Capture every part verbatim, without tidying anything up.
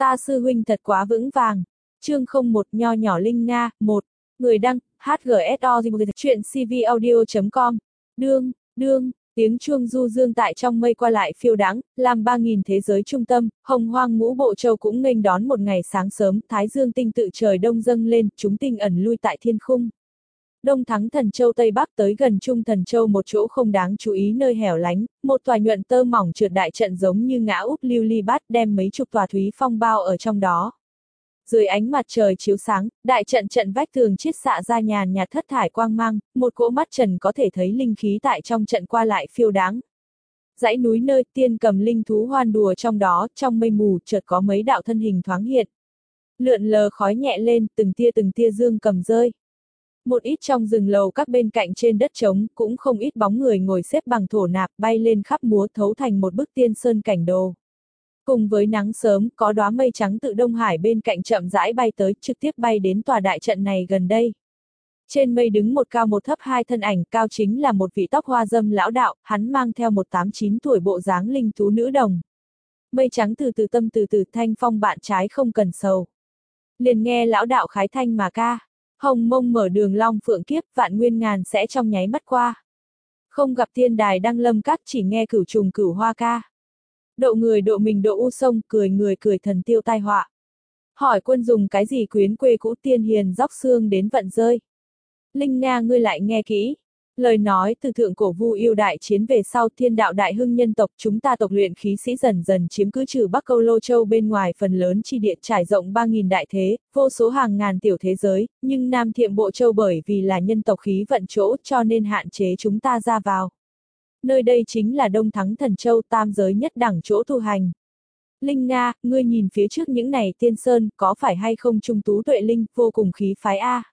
Ta sư huynh thật quá vững vàng. Chương không một nho nhỏ Linh Nga, một. Người đăng, hát giê ét o chuyện cvaudio chấm com. Đương, đương, tiếng chuông du dương tại trong mây qua lại phiêu đãng, làm ba nghìn thế giới trung tâm, hồng hoang ngũ bộ châu cũng nghênh đón một ngày sáng sớm, thái dương tinh tự trời đông dâng lên, chúng tinh ẩn lui tại thiên khung. Đông thắng thần châu Tây Bắc tới gần Trung thần châu một chỗ không đáng chú ý nơi hẻo lánh, một tòa nhuận tơ mỏng trượt đại trận giống như ngã úp lưu ly bát đem mấy chục tòa thúy phong bao ở trong đó. Dưới ánh mặt trời chiếu sáng, đại trận trận vách tường chiết xạ ra nhàn nhạt thất thải quang mang, một cỗ mắt trần có thể thấy linh khí tại trong trận qua lại phiêu đáng. Dãy núi nơi tiên cầm linh thú hoan đùa trong đó, trong mây mù chợt có mấy đạo thân hình thoáng hiện. Lượn lờ khói nhẹ lên, từng tia từng tia dương cầm rơi. Một ít trong rừng lầu các bên cạnh trên đất trống, cũng không ít bóng người ngồi xếp bằng thổ nạp bay lên khắp múa thấu thành một bức tiên sơn cảnh đồ. Cùng với nắng sớm, có đóa mây trắng tự Đông Hải bên cạnh chậm rãi bay tới, trực tiếp bay đến tòa đại trận này gần đây. Trên mây đứng một cao một thấp hai thân ảnh, cao chính là một vị tóc hoa dâm lão đạo, hắn mang theo một tám chín tuổi bộ dáng linh thú nữ đồng. Mây trắng từ từ tâm từ từ thanh phong bạn trái không cần sầu. Liền nghe lão đạo khái thanh mà ca. Hồng mông mở đường long phượng kiếp, vạn nguyên ngàn sẽ trong nháy mắt qua. Không gặp thiên đài đăng lâm các, chỉ nghe cửu trùng cửu hoa ca. Độ người độ mình độ u sông, cười người cười thần tiêu tai họa. Hỏi quân dùng cái gì quyến quê cũ, tiên hiền dóc xương đến vận rơi. Linh Nga ngươi lại nghe kỹ. Lời nói từ thượng cổ Vu Yêu đại chiến về sau, thiên đạo đại hưng nhân tộc, chúng ta tộc luyện khí sĩ dần dần chiếm cứ trừ Bắc Câu Lô Châu bên ngoài phần lớn chi địa trải rộng ba nghìn đại thế, vô số hàng ngàn tiểu thế giới, nhưng Nam Thiệm Bộ Châu bởi vì là nhân tộc khí vận chỗ cho nên hạn chế chúng ta ra vào. Nơi đây chính là Đông Thắng Thần Châu, tam giới nhất đẳng chỗ tu hành. Linh Nga, ngươi nhìn phía trước những này tiên sơn, có phải hay không trung tú tuệ linh, vô cùng khí phái a.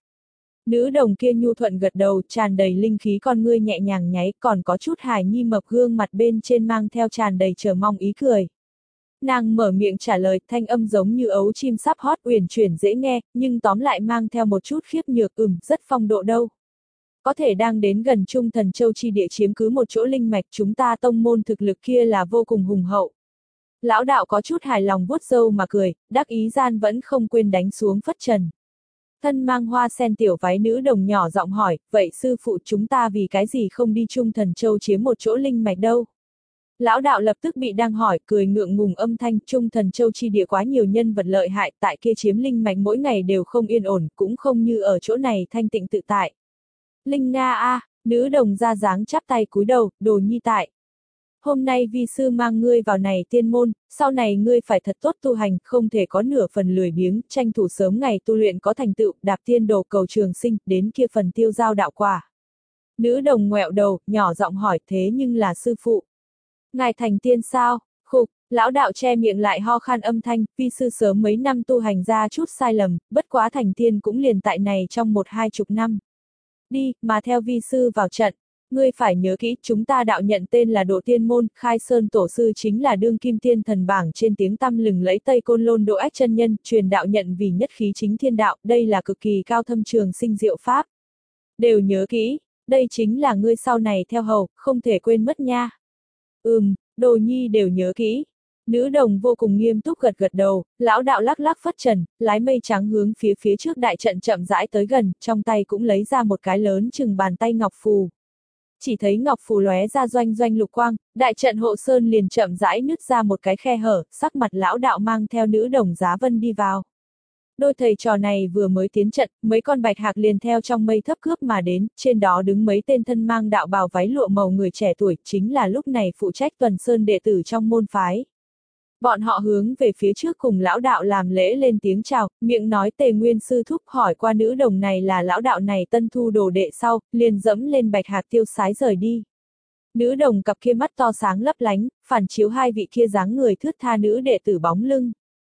Nữ đồng kia nhu thuận gật đầu, tràn đầy linh khí con ngươi nhẹ nhàng nháy, còn có chút hài nhi mập gương mặt bên trên mang theo tràn đầy chờ mong ý cười. Nàng mở miệng trả lời, thanh âm giống như ấu chim sắp hót uyển chuyển dễ nghe, nhưng tóm lại mang theo một chút khiếp nhược, ừm, rất phong độ đâu. Có thể đang đến gần Trung Thần Châu chi địa chiếm cứ một chỗ linh mạch, chúng ta tông môn thực lực kia là vô cùng hùng hậu. Lão đạo có chút hài lòng vuốt râu mà cười, đắc ý gian vẫn không quên đánh xuống phất trần. Thân mang hoa sen tiểu váy nữ đồng nhỏ giọng hỏi, vậy sư phụ chúng ta vì cái gì không đi Trung Thần Châu chiếm một chỗ linh mạch đâu? Lão đạo lập tức bị đang hỏi, cười ngượng ngùng âm thanh, Trung Thần Châu chi địa quá nhiều nhân vật lợi hại, tại kia chiếm linh mạch mỗi ngày đều không yên ổn, cũng không như ở chỗ này thanh tịnh tự tại. Linh Nga a, à, nữ đồng ra dáng chắp tay cúi đầu, đồ nhi tại. Hôm nay vi sư mang ngươi vào này tiên môn, sau này ngươi phải thật tốt tu hành, không thể có nửa phần lười biếng, tranh thủ sớm ngày tu luyện có thành tựu, đạp tiên đồ cầu trường sinh, đến kia phần tiêu giao đạo quả. Nữ đồng ngoẹo đầu, nhỏ giọng hỏi, thế nhưng là sư phụ. Ngài thành tiên sao? Khục, lão đạo che miệng lại ho khan âm thanh, vi sư sớm mấy năm tu hành ra chút sai lầm, bất quá thành tiên cũng liền tại này trong một hai chục năm. Đi, mà theo vi sư vào trận. Ngươi phải nhớ kỹ, chúng ta đạo nhận tên là Độ Tiên Môn, khai sơn tổ sư chính là đương kim tiên thần bảng trên tiếng tăm lừng lẫy Tây Côn Lôn Độ Ách chân nhân, truyền đạo nhận vì nhất khí chính thiên đạo, đây là cực kỳ cao thâm trường sinh diệu pháp. Đều nhớ kỹ, đây chính là ngươi sau này theo hầu, không thể quên mất nha. Ừm, đồ nhi đều nhớ kỹ. Nữ đồng vô cùng nghiêm túc gật gật đầu, lão đạo lắc lắc phất trần, lái mây trắng hướng phía phía trước đại trận chậm rãi tới gần, trong tay cũng lấy ra một cái lớn chừng bàn tay ngọc phù. Chỉ thấy ngọc phù lóe ra doanh doanh lục quang, đại trận hộ sơn liền chậm rãi nứt ra một cái khe hở, sắc mặt lão đạo mang theo nữ đồng Giá Vân đi vào. Đôi thầy trò này vừa mới tiến trận, mấy con bạch hạc liền theo trong mây thấp cướp mà đến, trên đó đứng mấy tên thân mang đạo bào váy lụa màu người trẻ tuổi, chính là lúc này phụ trách tuần sơn đệ tử trong môn phái. Bọn họ hướng về phía trước cùng lão đạo làm lễ lên tiếng chào, miệng nói Tề Nguyên sư thúc, hỏi qua nữ đồng này là lão đạo này tân thu đồ đệ sau, liền dẫm lên bạch hạc tiêu sái rời đi. Nữ đồng cặp kia mắt to sáng lấp lánh, phản chiếu hai vị kia dáng người thướt tha nữ đệ tử bóng lưng.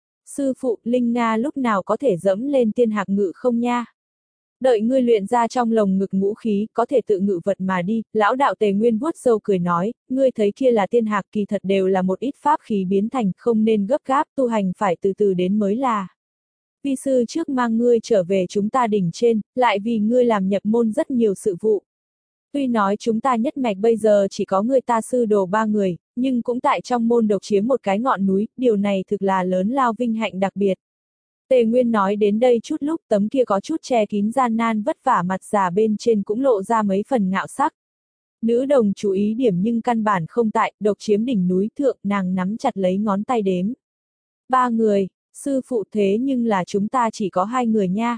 Sư phụ, Linh Nga lúc nào có thể dẫm lên tiên hạc ngự không nha? Đợi ngươi luyện ra trong lồng ngực ngũ khí, có thể tự ngự vật mà đi, lão đạo Tề Nguyên vuốt râu cười nói, ngươi thấy kia là tiên hạc, kỳ thật đều là một ít pháp khí biến thành, không nên gấp gáp, tu hành phải từ từ đến mới là. Vi sư trước mang ngươi trở về chúng ta đỉnh trên, lại vì ngươi làm nhập môn rất nhiều sự vụ. Tuy nói chúng ta nhất mạch bây giờ chỉ có người ta sư đồ ba người, nhưng cũng tại trong môn độc chiếm một cái ngọn núi, điều này thực là lớn lao vinh hạnh đặc biệt. Tề Nguyên nói đến đây chút lúc tấm kia có chút che kín gian nan vất vả mặt già bên trên cũng lộ ra mấy phần ngạo sắc. Nữ đồng chú ý điểm nhưng căn bản không tại, độc chiếm đỉnh núi thượng, nàng nắm chặt lấy ngón tay đếm. Ba người, sư phụ thế nhưng là chúng ta chỉ có hai người nha.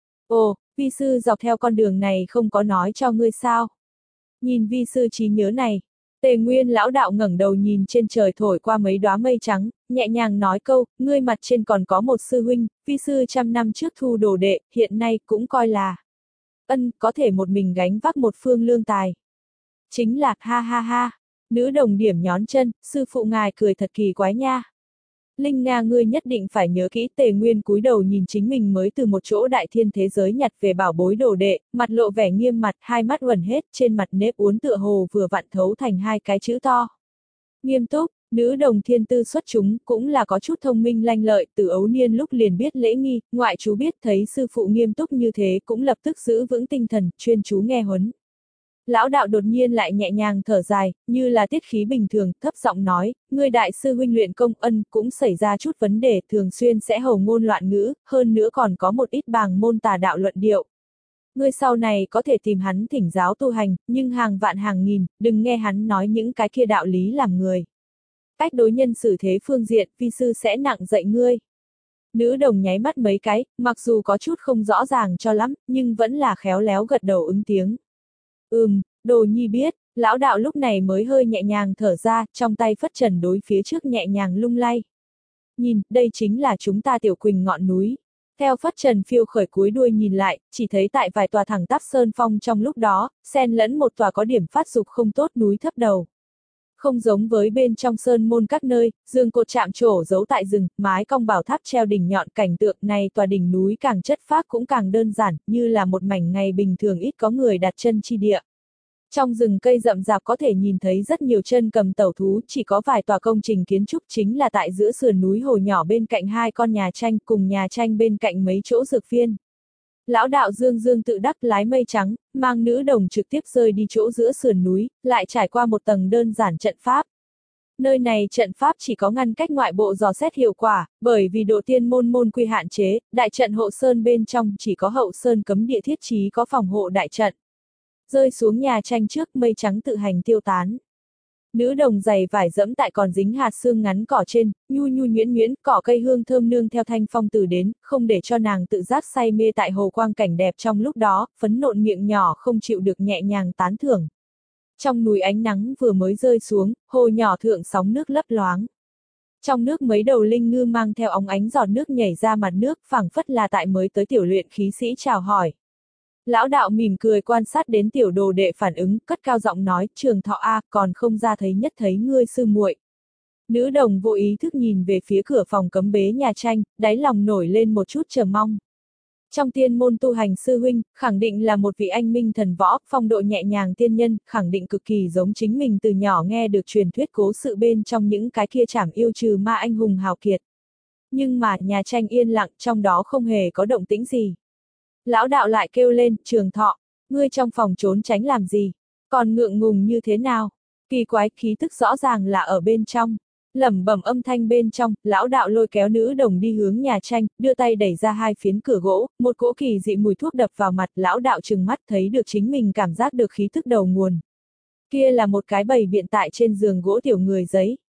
Ồ, vi sư dọc theo con đường này không có nói cho ngươi sao. Nhìn vi sư trí nhớ này, Tề Nguyên lão đạo ngẩng đầu nhìn trên trời thổi qua mấy đóa mây trắng, nhẹ nhàng nói câu, ngươi mặt trên còn có một sư huynh, vi sư trăm năm trước thu đồ đệ, hiện nay cũng coi là ân, có thể một mình gánh vác một phương lương tài. Chính là, ha ha ha, nữ đồng điểm nhón chân, sư phụ ngài cười thật kỳ quái nha. Linh Nga ngươi nhất định phải nhớ kỹ. Tề Nguyên cúi đầu nhìn chính mình mới từ một chỗ đại thiên thế giới nhặt về bảo bối đồ đệ, mặt lộ vẻ nghiêm mặt, hai mắt uẩn hết, trên mặt nếp uốn tựa hồ vừa vặn thấu thành hai cái chữ to. Nghiêm túc, nữ đồng thiên tư xuất chúng, cũng là có chút thông minh lanh lợi, từ ấu niên lúc liền biết lễ nghi, ngoại chú biết thấy sư phụ nghiêm túc như thế cũng lập tức giữ vững tinh thần, chuyên chú nghe huấn. Lão đạo đột nhiên lại nhẹ nhàng thở dài, như là tiết khí bình thường, thấp giọng nói, ngươi đại sư huynh luyện công ân cũng xảy ra chút vấn đề, thường xuyên sẽ hầu ngôn loạn ngữ, hơn nữa còn có một ít bàng môn tà đạo luận điệu. Ngươi sau này có thể tìm hắn thỉnh giáo tu hành, nhưng hàng vạn hàng nghìn, đừng nghe hắn nói những cái kia đạo lý làm người. Cách đối nhân xử thế phương diện, vi sư sẽ nặng dạy ngươi. Nữ đồng nháy mắt mấy cái, mặc dù có chút không rõ ràng cho lắm, nhưng vẫn là khéo léo gật đầu ứng tiếng. Ừm, đồ nhi biết, lão đạo lúc này mới hơi nhẹ nhàng thở ra, trong tay phất trần đối phía trước nhẹ nhàng lung lay. Nhìn, đây chính là chúng ta Tiểu Quỳnh ngọn núi. Theo phất trần phiêu khởi cuối đuôi nhìn lại, chỉ thấy tại vài tòa thẳng tắp sơn phong trong lúc đó, xen lẫn một tòa có điểm phát dục không tốt núi thấp đầu. Không giống với bên trong sơn môn các nơi, giường cột chạm trổ giấu tại rừng, mái cong bảo tháp treo đỉnh nhọn, cảnh tượng này tòa đỉnh núi càng chất phác cũng càng đơn giản, như là một mảnh ngày bình thường ít có người đặt chân chi địa. Trong rừng cây rậm rạp có thể nhìn thấy rất nhiều chân cầm tẩu thú, chỉ có vài tòa công trình kiến trúc chính là tại giữa sườn núi hồ nhỏ bên cạnh hai con nhà tranh, cùng nhà tranh bên cạnh mấy chỗ dược viên. Lão đạo Dương Dương tự đắc lái mây trắng, mang nữ đồng trực tiếp rơi đi chỗ giữa sườn núi, lại trải qua một tầng đơn giản trận pháp. Nơi này trận pháp chỉ có ngăn cách ngoại bộ dò xét hiệu quả, bởi vì độ tiên môn môn quy hạn chế, đại trận hộ sơn bên trong chỉ có hậu sơn cấm địa thiết trí có phòng hộ đại trận. Rơi xuống nhà tranh trước, mây trắng tự hành tiêu tán. Nữ đồng giày vải dẫm tại còn dính hạt sương ngắn cỏ trên, nhu nhu nhuyễn nhuyễn, cỏ cây hương thơm nương theo thanh phong từ đến, không để cho nàng tự giác say mê tại hồ quang cảnh đẹp trong lúc đó, phấn nộn miệng nhỏ không chịu được nhẹ nhàng tán thưởng. Trong núi ánh nắng vừa mới rơi xuống, hồ nhỏ thượng sóng nước lấp loáng. Trong nước mấy đầu linh ngư mang theo óng ánh giọt nước nhảy ra mặt nước, phảng phất là tại mới tới tiểu luyện khí sĩ chào hỏi. Lão đạo mỉm cười quan sát đến tiểu đồ đệ phản ứng, cất cao giọng nói, Trường Thọ a, còn không ra thấy nhất thấy ngươi sư muội. Nữ đồng vô ý thức nhìn về phía cửa phòng cấm bế nhà tranh, đáy lòng nổi lên một chút chờ mong. Trong tiên môn tu hành sư huynh, khẳng định là một vị anh minh thần võ, phong độ nhẹ nhàng tiên nhân, khẳng định cực kỳ giống chính mình từ nhỏ nghe được truyền thuyết cố sự bên trong những cái kia trảm yêu trừ ma anh hùng hào kiệt. Nhưng mà, nhà tranh yên lặng, trong đó không hề có động tĩnh gì. Lão đạo lại kêu lên, Trường Thọ, ngươi trong phòng trốn tránh làm gì? Còn ngượng ngùng như thế nào? Kỳ quái, khí tức rõ ràng là ở bên trong. Lẩm bẩm âm thanh bên trong, lão đạo lôi kéo nữ đồng đi hướng nhà tranh, đưa tay đẩy ra hai phiến cửa gỗ, một cỗ kỳ dị mùi thuốc đập vào mặt, lão đạo trừng mắt thấy được chính mình cảm giác được khí tức đầu nguồn. Kia là một cái bầy biện tại trên giường gỗ tiểu người giấy.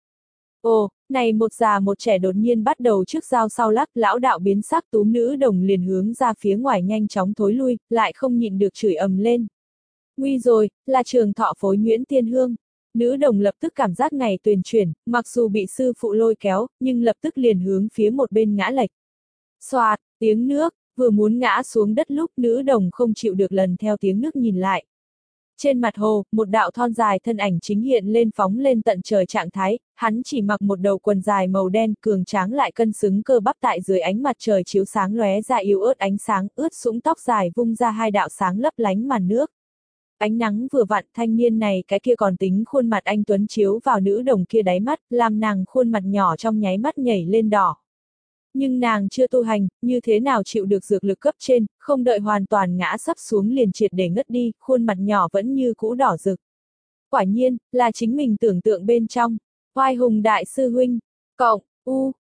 Ồ, này một già một trẻ đột nhiên bắt đầu trước dao sau lắc, lão đạo biến sắc, túm nữ đồng liền hướng ra phía ngoài nhanh chóng thối lui, lại không nhịn được chửi ầm lên. Nguy rồi, là Trường Thọ phối nhuyễn tiên hương. Nữ đồng lập tức cảm giác ngày tuyền chuyển, mặc dù bị sư phụ lôi kéo, nhưng lập tức liền hướng phía một bên ngã lệch. Xoạt, tiếng nước, vừa muốn ngã xuống đất lúc nữ đồng không chịu được lần theo tiếng nước nhìn lại. Trên mặt hồ, một đạo thon dài thân ảnh chính hiện lên phóng lên tận trời trạng thái, hắn chỉ mặc một đầu quần dài màu đen, cường tráng lại cân xứng cơ bắp tại dưới ánh mặt trời chiếu sáng lóe ra yếu ớt ánh sáng, ướt sũng tóc dài vung ra hai đạo sáng lấp lánh màn nước. Ánh nắng vừa vặn, thanh niên này cái kia còn tính khuôn mặt anh tuấn chiếu vào nữ đồng kia đáy mắt, làm nàng khuôn mặt nhỏ trong nháy mắt nhảy lên đỏ. Nhưng nàng chưa tu hành, như thế nào chịu được dược lực cấp trên, không đợi hoàn toàn ngã sắp xuống liền triệt để ngất đi, khuôn mặt nhỏ vẫn như cũ đỏ rực. Quả nhiên, là chính mình tưởng tượng bên trong. Oai hùng đại sư huynh, cộng, u,